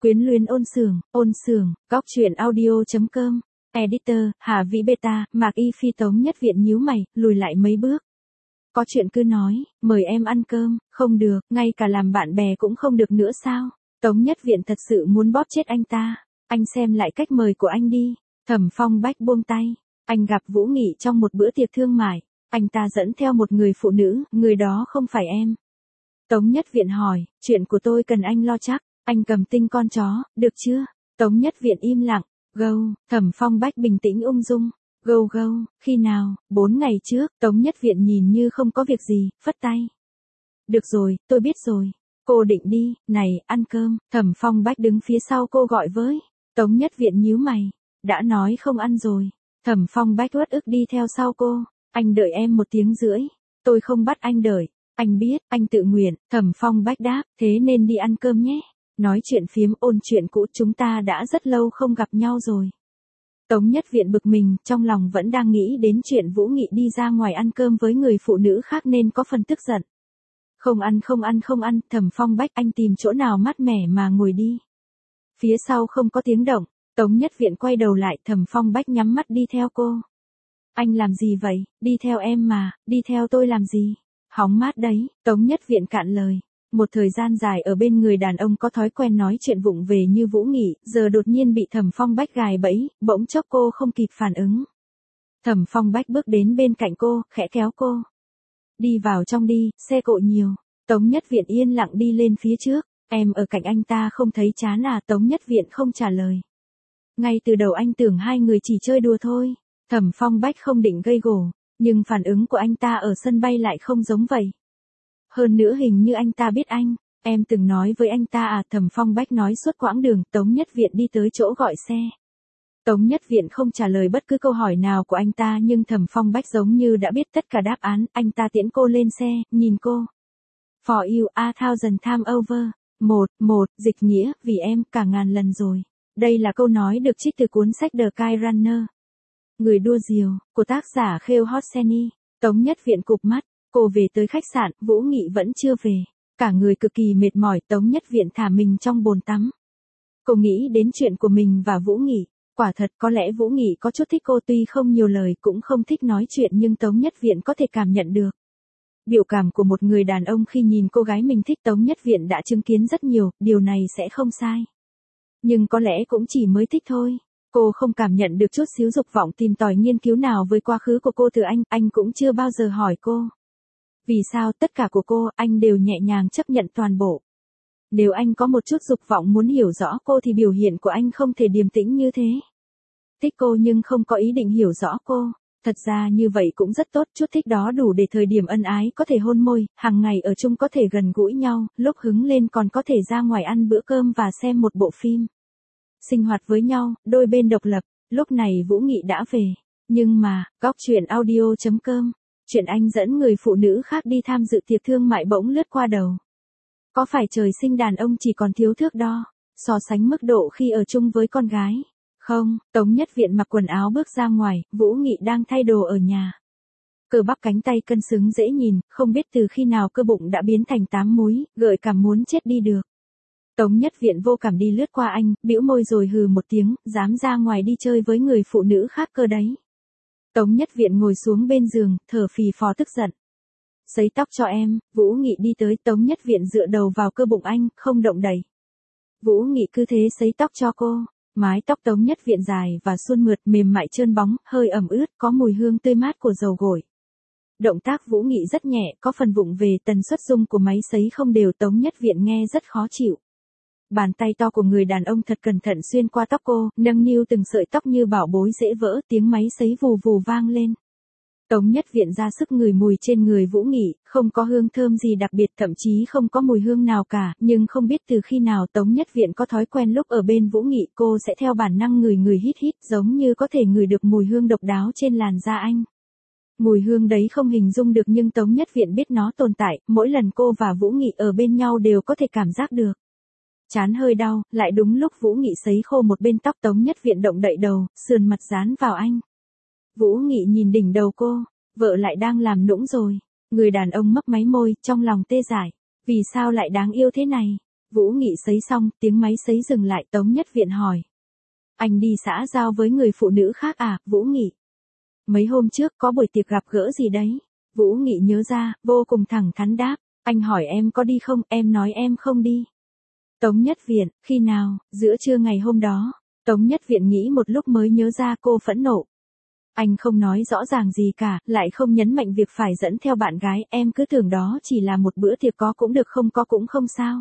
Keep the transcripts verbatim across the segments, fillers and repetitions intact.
Quyến luyến ôn sường, ôn sường, góc truyện audio.com, editor, Hà Vĩ Beta, Mạc Y Phi. Tống Nhất Viện nhíu mày, lùi lại mấy bước. Có chuyện cứ nói, mời em ăn cơm, không được, ngay cả làm bạn bè cũng không được nữa sao? Tống Nhất Viện thật sự muốn bóp chết anh ta. Anh xem lại cách mời của anh đi. Thẩm Phong Bách buông tay. Anh gặp Vũ Nghị trong một bữa tiệc thương mại. Anh ta dẫn theo một người phụ nữ, người đó không phải em. Tống Nhất Viện hỏi, chuyện của tôi cần anh lo chắc. Anh cầm tinh con chó, được chưa? Tống Nhất Viện im lặng. Gâu, Thẩm Phong Bách bình tĩnh ung dung. Gâu gâu, khi nào? Bốn ngày trước. Tống Nhất Viện nhìn như không có việc gì, phất tay. Được rồi, tôi biết rồi. Cô định đi, này, ăn cơm. Thẩm Phong Bách đứng phía sau cô gọi với. Tống Nhất Viện nhíu mày. Đã nói không ăn rồi. Thẩm Phong Bách uất ức đi theo sau cô. Anh đợi em một tiếng rưỡi. Tôi không bắt anh đợi. Anh biết, anh tự nguyện. Thẩm Phong Bách đáp, thế nên đi ăn cơm nhé. Nói chuyện phiếm ôn chuyện cũ, chúng ta đã rất lâu không gặp nhau rồi. Tống Nhất Viện bực mình, trong lòng vẫn đang nghĩ đến chuyện Vũ Nghị đi ra ngoài ăn cơm với người phụ nữ khác nên có phần tức giận. Không ăn không ăn không ăn, Thẩm Phong Bách, anh tìm chỗ nào mát mẻ mà ngồi đi. Phía sau không có tiếng động, Tống Nhất Viện quay đầu lại, Thẩm Phong Bách nhắm mắt đi theo cô. Anh làm gì vậy? Đi theo em mà, đi theo tôi làm gì? Hóng mát đấy. Tống Nhất Viện cạn lời. Một thời gian dài ở bên người đàn ông có thói quen nói chuyện vụng về như Vũ Nghị, giờ đột nhiên bị Thẩm Phong Bách gài bẫy, bỗng chốc cô không kịp phản ứng. Thẩm Phong Bách bước đến bên cạnh cô, khẽ kéo cô. Đi vào trong đi, xe cộ nhiều. Tống Nhất Viện yên lặng đi lên phía trước. Em ở cạnh anh ta không thấy chán à? Tống Nhất Viện không trả lời. Ngay từ đầu anh tưởng hai người chỉ chơi đùa thôi. Thẩm Phong Bách không định gây gổ, nhưng phản ứng của anh ta ở sân bay lại không giống vậy. Hơn nữa hình như anh ta biết anh. Em từng nói với anh ta à? Thẩm Phong Bách nói suốt quãng đường. Tống Nhất Viện đi tới chỗ gọi xe. Tống Nhất Viện không trả lời bất cứ câu hỏi nào của anh ta, nhưng Thẩm Phong Bách giống như đã biết tất cả đáp án. Anh ta tiễn cô lên xe, nhìn cô. For you a thousand time over. Một, một, dịch nghĩa, vì em, cả ngàn lần rồi. Đây là câu nói được trích từ cuốn sách The Kite Runner. Người đua diều, của tác giả Khêu Hotseni. Tống Nhất Viện cụp mắt. Cô về tới khách sạn, Vũ Nghị vẫn chưa về. Cả người cực kỳ mệt mỏi, Tống Nhất Viện thả mình trong bồn tắm. Cô nghĩ đến chuyện của mình và Vũ Nghị. Quả thật có lẽ Vũ Nghị có chút thích cô, tuy không nhiều lời cũng không thích nói chuyện, nhưng Tống Nhất Viện có thể cảm nhận được. Biểu cảm của một người đàn ông khi nhìn cô gái mình thích, Tống Nhất Viện đã chứng kiến rất nhiều, điều này sẽ không sai. Nhưng có lẽ cũng chỉ mới thích thôi. Cô không cảm nhận được chút xíu dục vọng tìm tòi nghiên cứu nào với quá khứ của cô từ anh, anh cũng chưa bao giờ hỏi cô. Vì sao tất cả của cô, anh đều nhẹ nhàng chấp nhận toàn bộ. Nếu anh có một chút dục vọng muốn hiểu rõ cô thì biểu hiện của anh không thể điềm tĩnh như thế. Thích cô nhưng không có ý định hiểu rõ cô. Thật ra như vậy cũng rất tốt, chút thích đó đủ để thời điểm ân ái có thể hôn môi, hàng ngày ở chung có thể gần gũi nhau, lúc hứng lên còn có thể ra ngoài ăn bữa cơm và xem một bộ phim. Sinh hoạt với nhau, đôi bên độc lập. Lúc này Vũ Nghị đã về. Nhưng mà, góc truyện audio.com, chuyện anh dẫn người phụ nữ khác đi tham dự tiệc thương mại bỗng lướt qua đầu. Có phải trời sinh đàn ông chỉ còn thiếu thước đo, so sánh mức độ khi ở chung với con gái? Không, Tống Nhất Viện mặc quần áo bước ra ngoài, Vũ Nghị đang thay đồ ở nhà. Cơ bắp cánh tay cân xứng dễ nhìn, không biết từ khi nào cơ bụng đã biến thành tám múi, gợi cảm muốn chết đi được. Tống Nhất Viện vô cảm đi lướt qua anh, bĩu môi rồi hừ một tiếng, dám ra ngoài đi chơi với người phụ nữ khác cơ đấy. Tống Nhất Viện ngồi xuống bên giường, thở phì phò tức giận. Sấy tóc cho em. Vũ Nghị đi tới, Tống Nhất Viện dựa đầu vào cơ bụng anh, không động đậy. Vũ Nghị cứ thế sấy tóc cho cô. Mái tóc Tống Nhất Viện dài và suôn mượt, mềm mại trơn bóng, hơi ẩm ướt, có mùi hương tươi mát của dầu gội. Động tác Vũ Nghị rất nhẹ, có phần vụng về, tần suất rung của máy sấy không đều, Tống Nhất Viện nghe rất khó chịu. Bàn tay to của người đàn ông thật cẩn thận xuyên qua tóc cô, nâng niu từng sợi tóc như bảo bối dễ vỡ, tiếng máy sấy vù vù vang lên. Tống Nhất Viện ra sức ngửi mùi trên người Vũ Nghị, không có hương thơm gì đặc biệt, thậm chí không có mùi hương nào cả, nhưng không biết từ khi nào Tống Nhất Viện có thói quen lúc ở bên Vũ Nghị cô sẽ theo bản năng ngửi ngửi hít hít, giống như có thể ngửi được mùi hương độc đáo trên làn da anh. Mùi hương đấy không hình dung được nhưng Tống Nhất Viện biết nó tồn tại, mỗi lần cô và Vũ Nghị ở bên nhau đều có thể cảm giác được. Chán hơi đau, lại đúng lúc Vũ Nghị sấy khô một bên tóc, Tống Nhất Viện động đậy đầu, sườn mặt dán vào anh. Vũ Nghị nhìn đỉnh đầu cô, vợ lại đang làm nũng rồi. Người đàn ông mấp máy môi, trong lòng tê dại. Vì sao lại đáng yêu thế này? Vũ Nghị sấy xong, tiếng máy sấy dừng lại. Tống Nhất Viện hỏi. Anh đi xã giao với người phụ nữ khác à, Vũ Nghị? Mấy hôm trước có buổi tiệc gặp gỡ gì đấy? Vũ Nghị nhớ ra, vô cùng thẳng thắn đáp. Anh hỏi em có đi không, em nói em không đi. Tống Nhất Viện, khi nào? Giữa trưa ngày hôm đó. Tống Nhất Viện nghĩ một lúc mới nhớ ra cô phẫn nộ. Anh không nói rõ ràng gì cả, lại không nhấn mạnh việc phải dẫn theo bạn gái, em cứ tưởng đó chỉ là một bữa tiệc, có cũng được không có cũng không sao.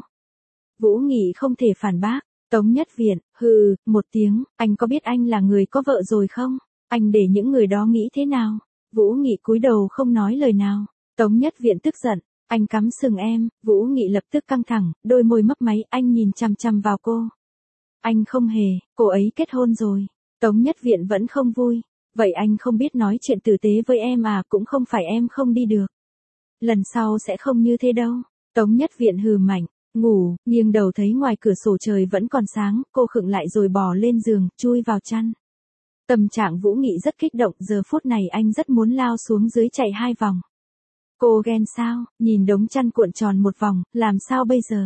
Vũ Nghị không thể phản bác. Tống Nhất Viện, hừ, một tiếng, anh có biết anh là người có vợ rồi không? Anh để những người đó nghĩ thế nào? Vũ Nghị cúi đầu không nói lời nào. Tống Nhất Viện tức giận, anh cắm sừng em. Vũ Nghị lập tức căng thẳng, đôi môi mấp máy, anh nhìn chằm chằm vào cô. Anh không hề, cô ấy kết hôn rồi. Tống Nhất Viện vẫn không vui. Vậy anh không biết nói chuyện tử tế với em à, cũng không phải em không đi được. Lần sau sẽ không như thế đâu. Tống Nhất Viện hừ mạnh, ngủ, nghiêng đầu thấy ngoài cửa sổ trời vẫn còn sáng, cô khựng lại rồi bò lên giường, chui vào chăn. Tâm trạng Vũ Nghị rất kích động, giờ phút này anh rất muốn lao xuống dưới chạy hai vòng. Cô ghen sao, nhìn đống chăn cuộn tròn một vòng, làm sao bây giờ?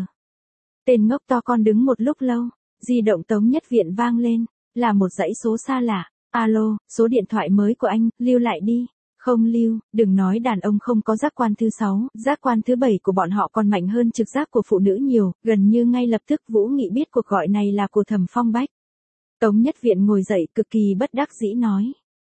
Tên ngốc to con đứng một lúc lâu, di động Tống Nhất Viện vang lên, là một dãy số xa lạ. Alo, số điện thoại mới của anh, lưu lại đi. Không lưu, đừng nói đàn ông không có giác quan thứ sáu, giác quan thứ bảy của bọn họ còn mạnh hơn trực giác của phụ nữ nhiều, gần như ngay lập tức Vũ Nghị biết cuộc gọi này là của Thẩm Phong Bách. Tống Nhất Viện ngồi dậy cực kỳ bất đắc dĩ nói.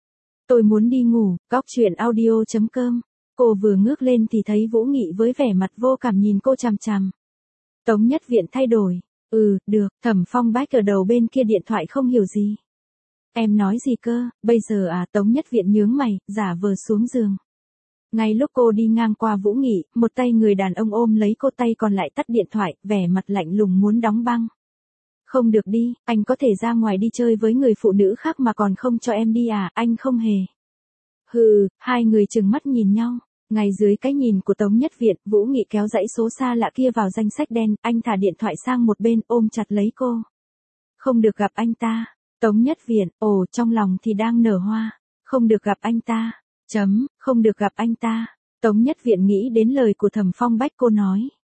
Tôi muốn đi ngủ, góc truyện audio chấm com. Cô vừa ngước lên thì thấy Vũ Nghị với vẻ mặt vô cảm nhìn cô chằm chằm. Tống Nhất Viện thay đổi. Ừ, được, Thẩm Phong Bách ở đầu bên kia điện thoại không hiểu gì. Em nói gì cơ, bây giờ à? Tống Nhất Viện nhướng mày, giả vờ xuống giường. Ngay lúc cô đi ngang qua Vũ Nghị, một tay người đàn ông ôm lấy cô, tay còn lại tắt điện thoại, vẻ mặt lạnh lùng muốn đóng băng. Không được đi, anh có thể ra ngoài đi chơi với người phụ nữ khác mà còn không cho em đi à, anh không hề. Hừ, hai người trừng mắt nhìn nhau. Ngay dưới cái nhìn của Tống Nhất Viện, Vũ Nghị kéo dãy số xa lạ kia vào danh sách đen, anh thả điện thoại sang một bên, ôm chặt lấy cô. Không được gặp anh ta. Tống Nhất Viện, ồ, trong lòng thì đang nở hoa. Không được gặp anh ta. Chấm, không được gặp anh ta. Tống Nhất Viện nghĩ đến lời của Thẩm Phong Bách, cô nói.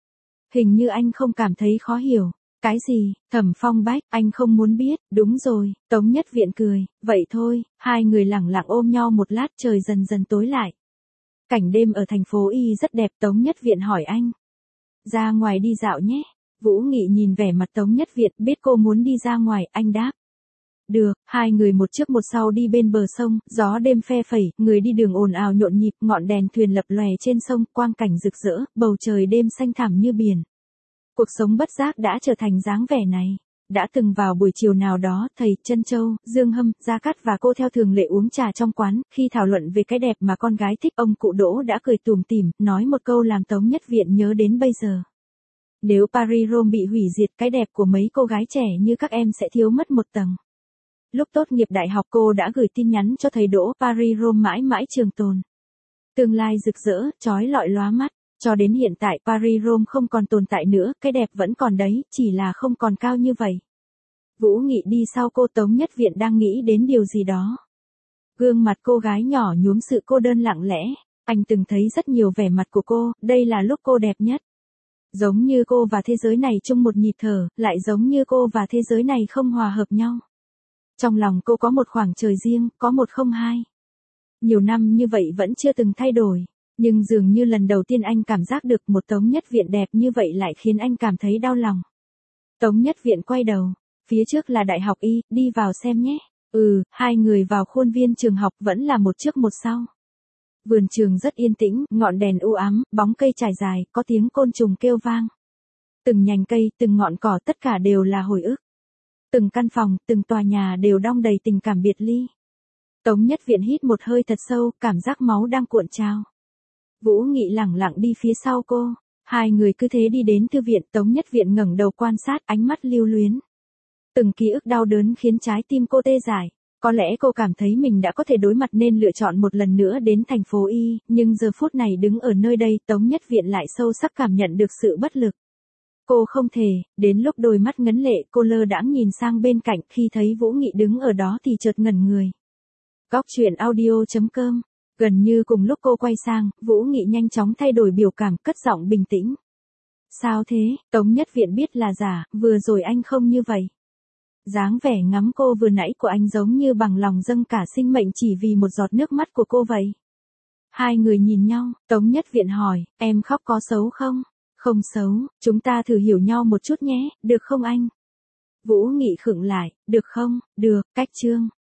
Hình như anh không cảm thấy khó hiểu. Cái gì, Thẩm Phong Bách, anh không muốn biết, đúng rồi. Tống Nhất Viện cười, vậy thôi. Hai người lẳng lặng ôm nhau một lát, trời dần dần tối lại. Cảnh đêm ở thành phố Y rất đẹp. Tống Nhất Viện hỏi anh. Ra ngoài đi dạo nhé. Vũ Nghị nhìn vẻ mặt Tống Nhất Viện, biết cô muốn đi ra ngoài, anh đáp. Được, hai người một trước một sau đi bên bờ sông, gió đêm phe phẩy, người đi đường ồn ào nhộn nhịp, ngọn đèn thuyền lập lòe trên sông, quang cảnh rực rỡ, bầu trời đêm xanh thẳm như biển. Cuộc sống bất giác đã trở thành dáng vẻ này. Đã từng vào buổi chiều nào đó, thầy, Trân Châu, Dương Hâm, Gia Cát và cô theo thường lệ uống trà trong quán, khi thảo luận về cái đẹp mà con gái thích, ông cụ Đỗ đã cười tủm tỉm, nói một câu làm Tống Nhất Viện nhớ đến bây giờ. Nếu Paris Rome bị hủy diệt, cái đẹp của mấy cô gái trẻ như các em sẽ thiếu mất một tầng. Lúc tốt nghiệp đại học cô đã gửi tin nhắn cho thầy Đỗ, Paris Rome mãi mãi trường tồn. Tương lai rực rỡ, chói lọi lóa mắt. Cho đến hiện tại Paris Rome không còn tồn tại nữa, cái đẹp vẫn còn đấy, chỉ là không còn cao như vậy. Vũ Nghị đi sau cô. Tống Nhất Viện đang nghĩ đến điều gì đó. Gương mặt cô gái nhỏ nhuốm sự cô đơn lặng lẽ. Anh từng thấy rất nhiều vẻ mặt của cô, đây là lúc cô đẹp nhất. Giống như cô và thế giới này chung một nhịp thở, lại giống như cô và thế giới này không hòa hợp nhau. Trong lòng cô có một khoảng trời riêng, có một không hai. Nhiều năm như vậy vẫn chưa từng thay đổi. Nhưng dường như lần đầu tiên anh cảm giác được một Tống Nhất Viện đẹp như vậy lại khiến anh cảm thấy đau lòng. Tống Nhất Viện quay đầu. Phía trước là Đại học Y, đi vào xem nhé. Ừ, hai người vào khuôn viên trường học, vẫn là một trước một sau. Vườn trường rất yên tĩnh, ngọn đèn u ám, bóng cây trải dài, có tiếng côn trùng kêu vang. Từng nhành cây, từng ngọn cỏ tất cả đều là hồi ức. Từng căn phòng, từng tòa nhà đều đong đầy tình cảm biệt ly. Tống Nhất Viện hít một hơi thật sâu, cảm giác máu đang cuộn trào. Vũ Nghị lẳng lặng đi phía sau cô. Hai người cứ thế đi đến thư viện. Tống Nhất Viện ngẩng đầu quan sát, ánh mắt lưu luyến. Từng ký ức đau đớn khiến trái tim cô tê dại. Có lẽ cô cảm thấy mình đã có thể đối mặt nên lựa chọn một lần nữa đến thành phố Y, nhưng giờ phút này đứng ở nơi đây, Tống Nhất Viện lại sâu sắc cảm nhận được sự bất lực. Cô không thể, đến lúc đôi mắt ngấn lệ, cô lơ đãng nhìn sang bên cạnh, khi thấy Vũ Nghị đứng ở đó thì chợt ngẩn người. Góc truyện audio chấm com. Gần như cùng lúc cô quay sang, Vũ Nghị nhanh chóng thay đổi biểu cảm, cất giọng bình tĩnh. Sao thế, Tống Nhất Viện biết là giả, vừa rồi anh không như vậy. Dáng vẻ ngắm cô vừa nãy của anh giống như bằng lòng dâng cả sinh mệnh chỉ vì một giọt nước mắt của cô vậy. Hai người nhìn nhau, Tống Nhất Viện hỏi, em khóc có xấu không? Không xấu, chúng ta thử hiểu nhau một chút nhé, được không anh? Vũ Nghị khựng lại, được không, được, cách chương.